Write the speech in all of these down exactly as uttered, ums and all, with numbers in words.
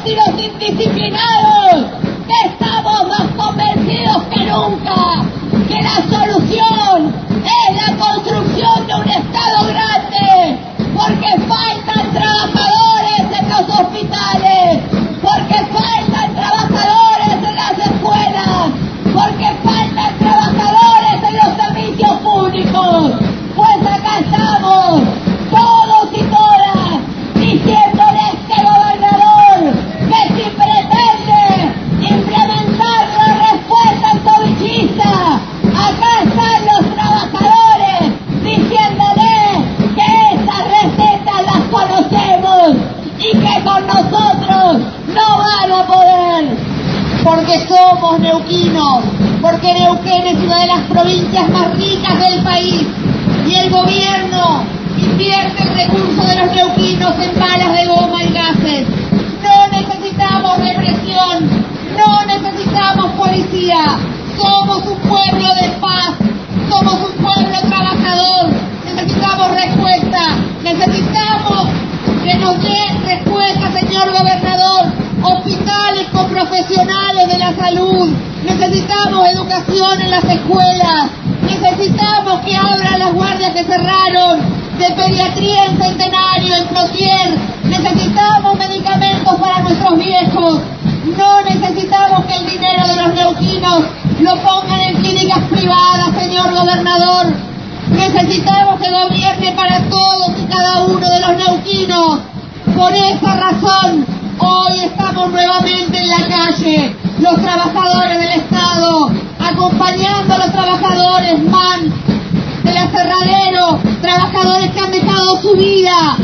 y los indisciplinados, que estamos más convencidos que nunca que la solución es la construcción de un Estado grande, porque faltan trabajadores en los hospitales, porque faltan trabajadores en las escuelas, porque faltan trabajadores en los servicios públicos. Pues acá estamos, todos y todas, diciéndole a este gobernador que si pretende implementar la respuesta antovichista, acá están los trabajadores diciéndole que esas recetas las conocemos y que con nosotros no van a poder, porque somos neuquinos, porque Neuquén es una de las provincias más ricas del país y el gobierno invierte el recurso de los neuquinos en balas de goma y gases. No necesitamos represión, no necesitamos policía, somos un pueblo de paz, somos un pueblo trabajador, necesitamos respuesta, necesitamos que nos den respuesta, señor gobernador, hospitales con profesionales de la salud, necesitamos educación en las escuelas, necesitamos que abran las guardias que cerraron de pediatría en Centenario, en Plotier, necesitamos medicamentos para nuestros viejos, no necesitamos que el dinero de los neuquinos lo pongan en clínicas privadas, señor gobernador, necesitamos que gobierne para todos y cada uno de los neuquinos. Por esa razón, hoy estamos nuevamente en la calle, los trabajadores del Estado, acompañando a los trabajadores M A N, del aserradero, trabajadores que han dejado su vida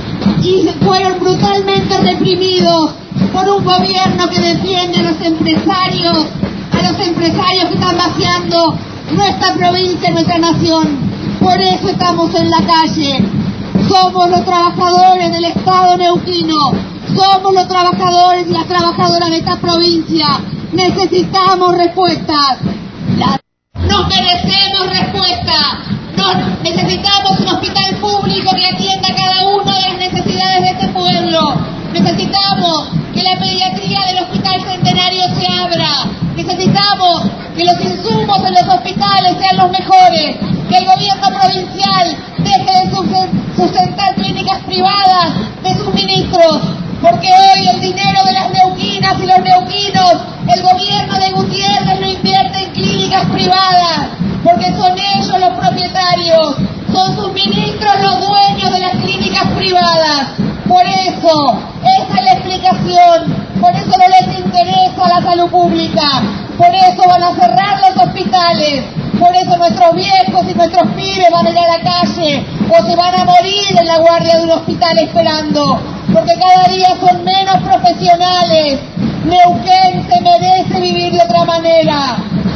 y fueron brutalmente reprimidos por un gobierno que defiende a los empresarios, a los empresarios que están vaciando nuestra provincia, nuestra nación. Por eso estamos en la calle. Somos los trabajadores del Estado neuquino, somos los trabajadores y las trabajadoras de esta provincia. Necesitamos respuestas. La... Nos merecemos respuesta. Nos... Necesitamos un hospital público que atienda cada una de las necesidades de este pueblo. Necesitamos que la pediatría del Hospital Centenario se abra. Necesitamos que los insumos en los hospitales sean los mejores. Que el gobierno provincial deje de sustentar clínicas privadas de suministros, porque hoy el dinero de las neuquinas y los neuquinos, el gobierno de Gutiérrez lo invierte en clínicas privadas, porque son ellos los propietarios, son sus ministros los dueños de las clínicas privadas. Por eso, esa es la explicación, por eso no les interesa la salud pública, por eso van a cerrar los hospitales, por eso nuestros viejos y nuestros pibes van a ir a la calle o se van a morir en la guardia de un hospital esperando, porque cada día son menos profesionales. Neuquén se merece vivir de otra manera.